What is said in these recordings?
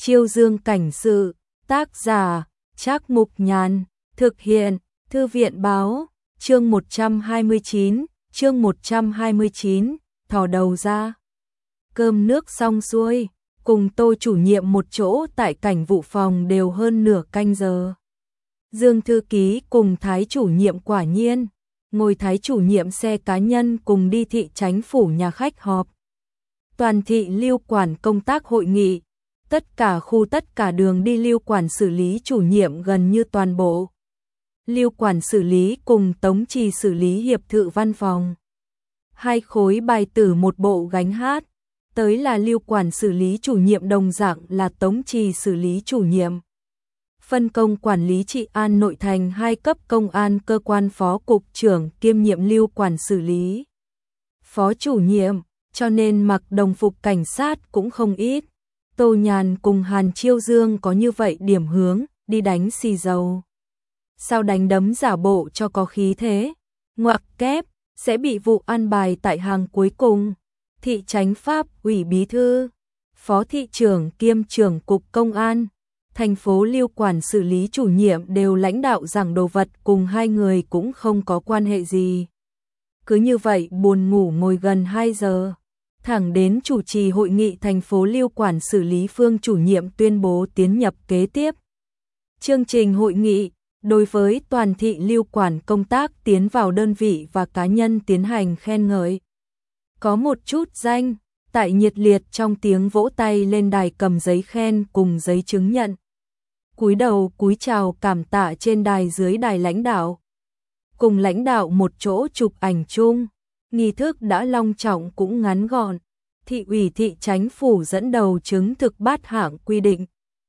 Chiêu Dương cảnh sự, tác giả, Trác Mục Nhàn, thực hiện, Thư viện báo, chương 129, thò đầu ra. Cơm nước xong xuôi, cùng Tô chủ nhiệm một chỗ tại cảnh vụ phòng đều hơn nửa canh giờ. Dương thư ký cùng Thái chủ nhiệm quả nhiên, ngồi Thái chủ nhiệm xe cá nhân cùng đi thị chánh phủ nhà khách họp. Toàn thị lưu quản công tác hội nghị, tất cả khu tất cả đường đi lưu quản xử lý chủ nhiệm gần như toàn bộ. Lưu quản xử lý cùng tống trì xử lý hiệp thự văn phòng. 2 khối bài tử một bộ gánh hát, tới là lưu quản xử lý chủ nhiệm đồng dạng là tống trì xử lý chủ nhiệm. Phân công quản lý trị an nội thành 2 cấp công an cơ quan phó cục trưởng kiêm nhiệm lưu quản xử lý. Phó chủ nhiệm, cho nên mặc đồng phục cảnh sát cũng không ít. Tô Nhàn cùng Hàn Chiêu Dương có như vậy điểm hướng, đi đánh xì dầu. Sao đánh đấm giả bộ cho có khí thế, ngoặc kép, sẽ bị vụ an bài tại hàng cuối cùng. Thị chánh pháp ủy bí thư, phó thị trưởng kiêm trưởng cục công an, thành phố lưu quản xử lý chủ nhiệm đều lãnh đạo giảng đồ vật cùng 2 người cũng không có quan hệ gì. Cứ như vậy buồn ngủ ngồi gần 2 giờ. Thẳng đến chủ trì hội nghị thành phố lưu quản xử lý Phương chủ nhiệm tuyên bố tiến nhập kế tiếp. Chương trình hội nghị, đối với toàn thị lưu quản công tác tiến vào đơn vị và cá nhân tiến hành khen ngợi. Có một chút danh, tại nhiệt liệt trong tiếng vỗ tay lên đài cầm giấy khen cùng giấy chứng nhận. Cúi đầu cúi chào cảm tạ trên đài dưới đài lãnh đạo. Cùng lãnh đạo một chỗ chụp ảnh chung. Nghi thức đã long trọng cũng ngắn gọn. Thị ủy thị chánh phủ dẫn đầu chứng thực bát hạng quy định.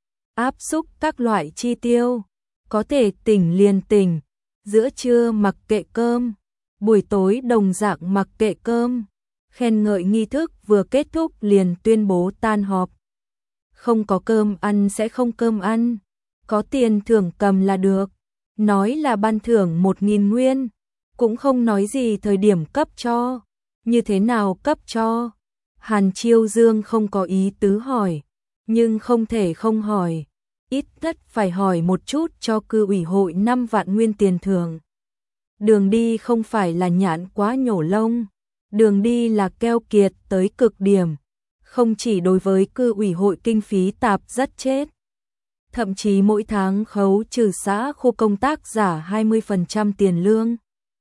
Áp xúc các loại chi tiêu. Có thể tỉnh liền tỉnh. Giữa trưa mặc kệ cơm. Buổi tối đồng dạng mặc kệ cơm. Khen ngợi nghi thức vừa kết thúc liền tuyên bố tan họp. Không có cơm ăn sẽ không cơm ăn. Có tiền thưởng cầm là được. Nói là ban thưởng 1.000 nguyên. Cũng không nói gì thời điểm cấp cho. Như thế nào cấp cho? Hàn Chiêu Dương không có ý tứ hỏi. Nhưng không thể không hỏi. Ít nhất phải hỏi một chút cho cư ủy hội 5 vạn nguyên tiền thưởng. Đường đi không phải là nhãn quá nhổ lông. Đường đi là keo kiệt tới cực điểm. Không chỉ đối với cư ủy hội kinh phí tạp rất chết. Thậm chí mỗi tháng khấu trừ xã khu công tác giả 20% tiền lương.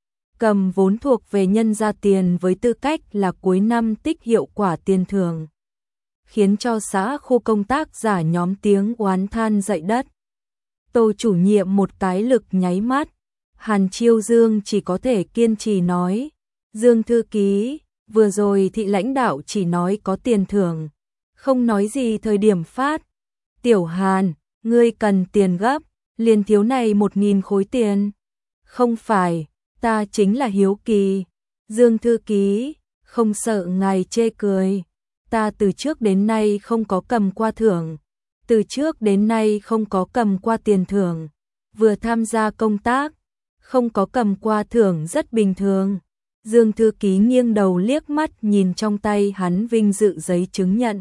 Cầm vốn thuộc về nhân ra tiền với tư cách là cuối năm tích hiệu quả tiền thưởng. Khiến cho xã khu công tác giả nhóm tiếng oán than dậy đất. Tô chủ nhiệm một cái lực nháy mắt. Hàn Chiêu Dương chỉ có thể kiên trì nói. Dương thư ký, vừa rồi thị lãnh đạo chỉ nói có tiền thưởng. Không nói gì thời điểm phát. Tiểu Hàn, ngươi cần tiền gấp, liền thiếu này 1.000 khối tiền. Không phải, ta chính là hiếu kỳ. Dương thư ký, không sợ ngài chê cười. Ta từ trước đến nay không có cầm qua thưởng. Từ trước đến nay không có cầm qua tiền thưởng. Vừa tham gia công tác, không có cầm qua thưởng rất bình thường. Dương thư ký nghiêng đầu liếc mắt nhìn trong tay hắn vinh dự giấy chứng nhận.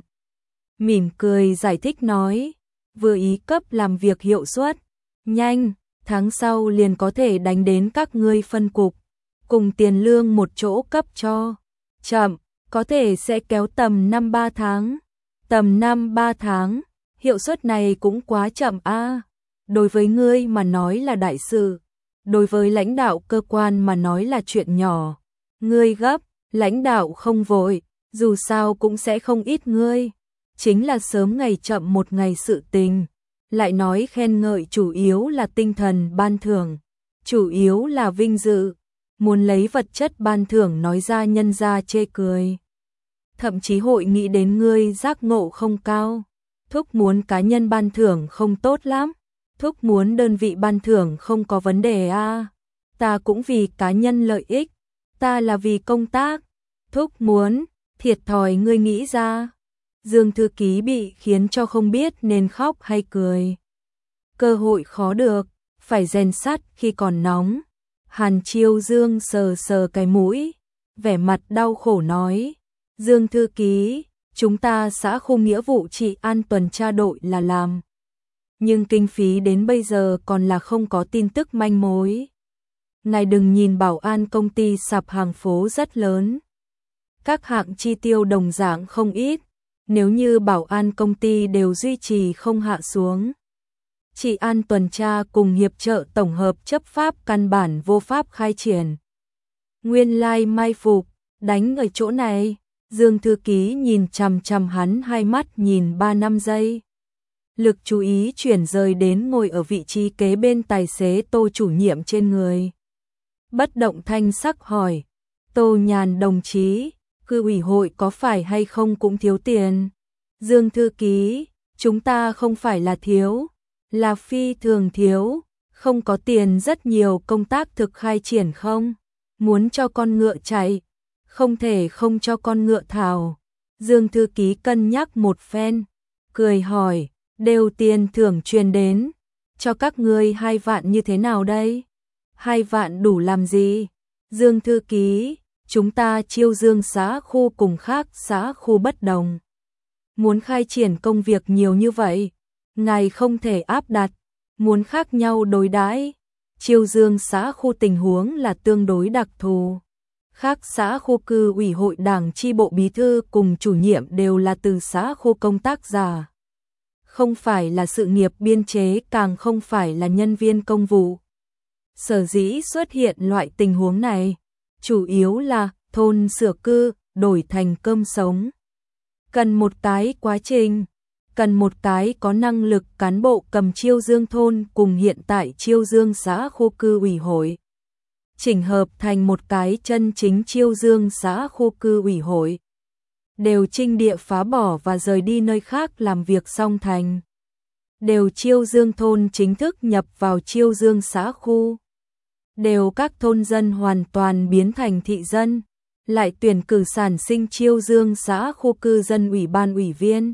Mỉm cười giải thích nói, vừa ý cấp làm việc hiệu suất, nhanh, tháng sau liền có thể đánh đến các ngươi phân cục, cùng tiền lương một chỗ cấp cho. Chậm, có thể sẽ kéo tầm 5-3 tháng. Tầm 5-3 tháng, hiệu suất này cũng quá chậm a. Đối với ngươi mà nói là đại sự, đối với lãnh đạo cơ quan mà nói là chuyện nhỏ. Ngươi gấp, lãnh đạo không vội, dù sao cũng sẽ không ít ngươi. Chính là sớm ngày chậm một ngày sự tình. Lại nói khen ngợi chủ yếu là tinh thần ban thưởng, chủ yếu là vinh dự. Muốn lấy vật chất ban thưởng nói ra nhân ra chê cười. Thậm chí hội nghĩ đến ngươi giác ngộ không cao. Thúc muốn cá nhân ban thưởng không tốt lắm. Thúc muốn đơn vị ban thưởng không có vấn đề a. Ta cũng vì cá nhân lợi ích. Ta là vì công tác. Thúc muốn, thiệt thòi ngươi nghĩ ra. Dương thư ký bị khiến cho không biết nên khóc hay cười. Cơ hội khó được, phải rèn sắt khi còn nóng. Hàn Chiêu Dương sờ sờ cái mũi, vẻ mặt đau khổ nói. Dương thư ký, chúng ta xã khu nghĩa vụ trị an tuần tra đội là làm. Nhưng kinh phí đến bây giờ còn là không có tin tức manh mối. Ngài đừng nhìn bảo an công ty sạp hàng phố rất lớn. Các hạng chi tiêu đồng dạng không ít, nếu như bảo an công ty đều duy trì không hạ xuống. Trị an tuần tra cùng hiệp trợ tổng hợp chấp pháp căn bản vô pháp khai triển. Nguyên lai mai phục, đánh ở chỗ này, Dương thư ký nhìn chằm chằm hắn hai mắt nhìn 3-5 giây. Lực chú ý chuyển rời đến ngồi ở vị trí kế bên tài xế Tô chủ nhiệm trên người. Bất động thanh sắc hỏi, Tô Nhàn đồng chí, cư ủy hội có phải hay không cũng thiếu tiền? Dương thư ký, chúng ta không phải là thiếu, là phi thường thiếu, không có tiền rất nhiều công tác thực khai triển không? Muốn cho con ngựa chạy, không thể không cho con ngựa thảo. Dương thư ký cân nhắc một phen, cười hỏi, đều tiền thưởng truyền đến, cho các ngươi 2 vạn như thế nào đây? 2 vạn đủ làm gì? Dương thư ký, chúng ta chiêu Dương xã khu cùng khác xã khu bất đồng. Muốn khai triển công việc nhiều như vậy, ngài không thể áp đặt, muốn khác nhau đối đãi. Chiêu Dương xã khu tình huống là tương đối đặc thù. Khác xã khu cư ủy hội đảng chi bộ bí thư cùng chủ nhiệm đều là từ xã khu công tác giả. Không phải là sự nghiệp biên chế, càng không phải là nhân viên công vụ. Sở dĩ xuất hiện loại tình huống này, chủ yếu là thôn sửa cư, đổi thành cơm sống. Cần một cái quá trình, cần một cái có năng lực cán bộ cầm Chiêu Dương thôn cùng hiện tại Chiêu Dương xã khu cư ủy hội. Chỉnh hợp thành một cái chân chính Chiêu Dương xã khu cư ủy hội. Đều trinh địa phá bỏ và rời đi nơi khác làm việc xong thành. Đều Chiêu Dương thôn chính thức nhập vào Chiêu Dương xã khu. Đều các thôn dân hoàn toàn biến thành thị dân. Lại tuyển cử sản sinh Chiêu Dương xã khu cư dân ủy ban ủy viên.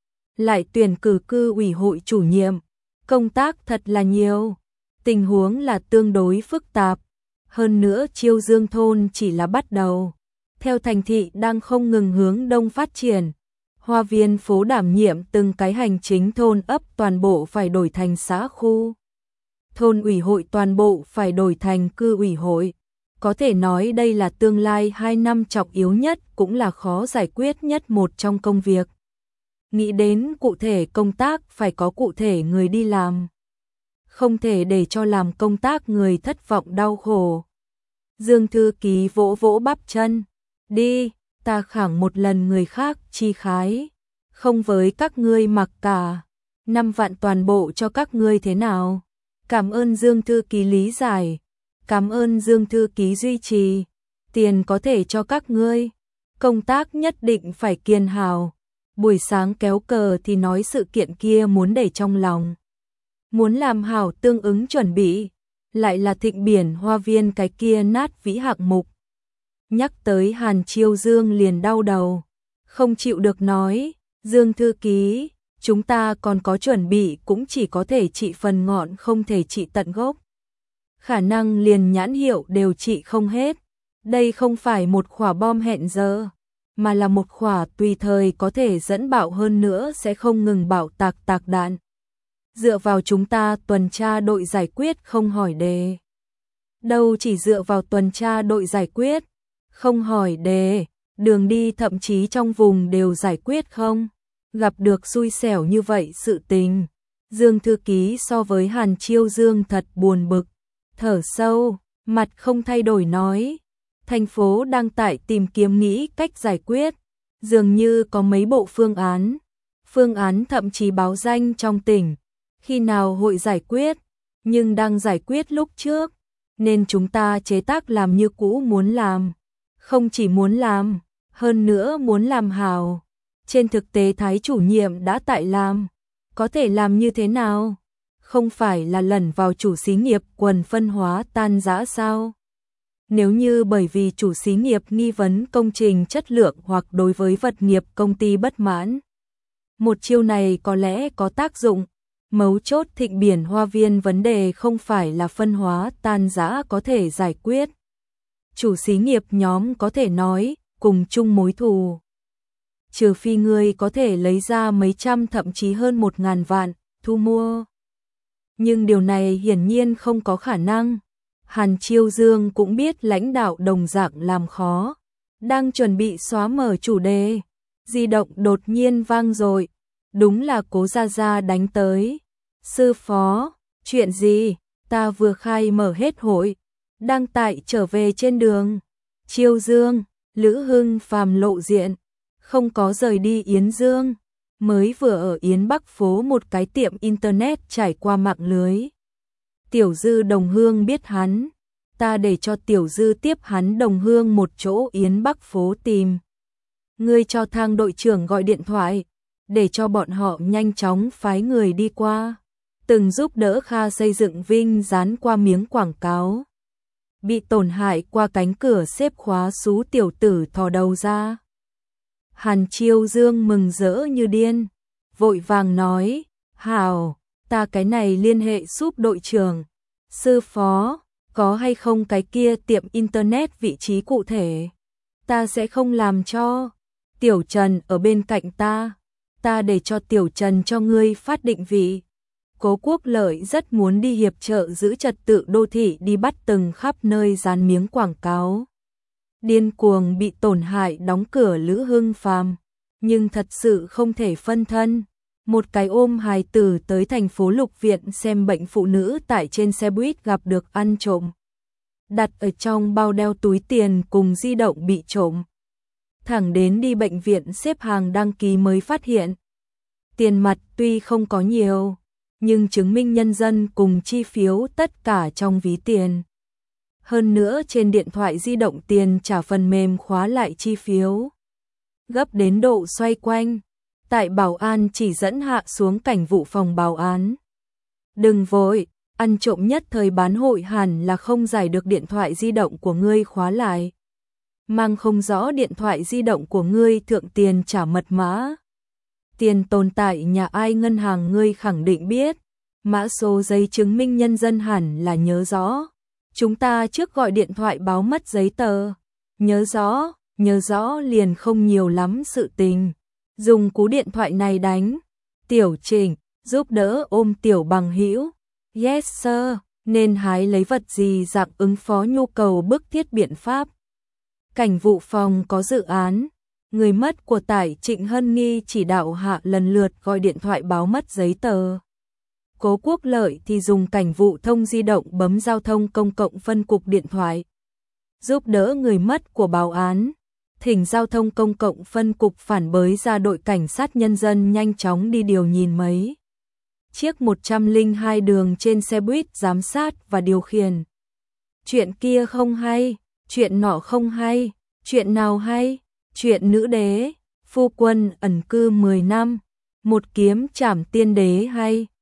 Lại tuyển cử cư ủy hội chủ nhiệm. Công tác thật là nhiều. Tình huống là tương đối phức tạp. Hơn nữa Chiêu Dương thôn chỉ là bắt đầu. Theo thành thị đang không ngừng hướng đông phát triển, Hoa Viên phố đảm nhiệm từng cái hành chính thôn ấp toàn bộ phải đổi thành xã khu. Thôn ủy hội toàn bộ phải đổi thành cư ủy hội. Có thể nói đây là tương lai 2 năm trọng yếu nhất cũng là khó giải quyết nhất một trong công việc. Nghĩ đến cụ thể công tác phải có cụ thể người đi làm. Không thể để cho làm công tác người thất vọng đau khổ. Dương thư ký vỗ vỗ bắp chân. Đi, ta khẳng một lần người khác chi khái. Không với các ngươi mặc cả. 5 vạn toàn bộ cho các ngươi thế nào? Cảm ơn Dương thư ký lý giải. Cảm ơn Dương thư ký duy trì. Tiền có thể cho các ngươi. Công tác nhất định phải kiên hào. Buổi sáng kéo cờ thì nói sự kiện kia muốn để trong lòng. Muốn làm hảo tương ứng chuẩn bị. Lại là thịnh biển Hoa Viên cái kia nát vĩ hạng mục. Nhắc tới Hàn Chiêu Dương liền đau đầu. Không chịu được nói, Dương thư ký, chúng ta còn có chuẩn bị cũng chỉ có thể trị phần ngọn không thể trị tận gốc. Khả năng liền nhãn hiệu đều trị không hết. Đây không phải một quả bom hẹn giờ, mà là một quả tùy thời có thể dẫn bạo, hơn nữa sẽ không ngừng bạo tạc đạn. Dựa vào chúng ta tuần tra đội giải quyết không hỏi đề. Đâu chỉ dựa vào tuần tra đội giải quyết, không hỏi đề, đường đi thậm chí trong vùng đều giải quyết không. Gặp được xui xẻo như vậy sự tình. Dương thư ký so với Hàn Chiêu Dương thật buồn bực. Thở sâu, mặt không thay đổi nói. Thành phố đang tại tìm kiếm nghĩ cách giải quyết. Dường như có mấy bộ phương án. Phương án thậm chí báo danh trong tỉnh. Khi nào hội giải quyết, nhưng đang giải quyết lúc trước. Nên chúng ta chế tác làm như cũ muốn làm. Không chỉ muốn làm, hơn nữa muốn làm hào. Trên thực tế Thái chủ nhiệm đã tại làm. Có thể làm như thế nào? Không phải là lẩn vào chủ xí nghiệp quần phân hóa tan rã sao? Nếu như bởi vì chủ xí nghiệp nghi vấn công trình chất lượng hoặc đối với vật nghiệp công ty bất mãn. Một chiêu này có lẽ có tác dụng. Mấu chốt thịnh biển Hoa Viên vấn đề không phải là phân hóa tan rã có thể giải quyết. Chủ xí nghiệp nhóm có thể nói, cùng chung mối thù. trừ phi ngươi có thể lấy ra mấy trăm thậm chí hơn 1.000 vạn, thu mua. Nhưng điều này hiển nhiên không có khả năng. Hàn Chiêu Dương cũng biết lãnh đạo đồng dạng làm khó, đang chuẩn bị xóa mở chủ đề. Di động đột nhiên vang dội, đúng là Cố Gia Gia đánh tới. Sư phó, chuyện gì? Ta vừa khai mở hết hội, đang tại trở về trên đường. Chiêu Dương, Lữ Hưng Phàm lộ diện, không có rời đi Yến Dương, mới vừa ở Yến Bắc phố một cái tiệm internet trải qua mạng lưới. Tiểu Dư Đồng Hương biết hắn, ta để cho Tiểu Dư tiếp hắn Đồng Hương một chỗ Yến Bắc phố tìm. Ngươi cho Thang đội trưởng gọi điện thoại, để cho bọn họ nhanh chóng phái người đi qua, từng giúp đỡ Kha xây dựng Vinh dán qua miếng quảng cáo. Bị tổn hại qua cánh cửa xếp khóa xú tiểu tử thò đầu ra. Hàn Chiêu Dương mừng rỡ như điên, vội vàng nói, hảo, ta cái này liên hệ giúp đội trưởng. Sư phó, có hay không cái kia tiệm internet vị trí cụ thể? Ta sẽ không làm cho. Tiểu Trần ở bên cạnh ta để cho Tiểu Trần cho ngươi phát định vị. Cố Quốc Lợi rất muốn đi hiệp trợ giữ trật tự đô thị, đi bắt từng khắp nơi dán miếng quảng cáo. Điên cuồng bị tổn hại đóng cửa Lữ Hưng Phàm, nhưng thật sự không thể phân thân. Một cái ôm hài tử tới thành phố Lục Viện xem bệnh phụ nữ tại trên xe buýt gặp được ăn trộm. Đặt ở trong bao đeo túi tiền cùng di động bị trộm. Thẳng đến đi bệnh viện xếp hàng đăng ký mới phát hiện. Tiền mặt tuy không có nhiều, nhưng chứng minh nhân dân cùng chi phiếu tất cả trong ví tiền. Hơn nữa trên điện thoại di động tiền trả phần mềm khóa lại chi phiếu. Gấp đến độ xoay quanh. Tại bảo an chỉ dẫn hạ xuống cảnh vụ phòng bảo án. Đừng vội, ăn trộm nhất thời bán hội hẳn là không giải được điện thoại di động của ngươi khóa lại. Mang không rõ điện thoại di động của ngươi thượng tiền trả mật mã. Tiền tồn tại nhà ai ngân hàng ngươi khẳng định biết. Mã số giấy chứng minh nhân dân hẳn là nhớ rõ. Chúng ta trước gọi điện thoại báo mất giấy tờ. Nhớ rõ liền không nhiều lắm sự tình. Dùng cú điện thoại này đánh. Tiểu Trình, giúp đỡ ôm Tiểu Bằng Hữu. Yes sir, nên hái lấy vật gì dạng ứng phó nhu cầu bức thiết biện pháp. Cảnh vụ phòng có dự án. Người mất của Tải Trịnh Hân Nghi chỉ đạo hạ lần lượt gọi điện thoại báo mất giấy tờ. Cố Quốc Lợi thì dùng cảnh vụ thông di động bấm giao thông công cộng phân cục điện thoại. Giúp đỡ người mất của báo án. Thỉnh giao thông công cộng phân cục phản bới ra đội cảnh sát nhân dân nhanh chóng đi điều nhìn mấy chiếc 102 đường trên xe buýt giám sát và điều khiển. Chuyện kia không hay, chuyện nọ không hay, chuyện nào hay, chuyện nữ đế, phu quân ẩn cư 10 năm, một kiếm trảm tiên đế hay.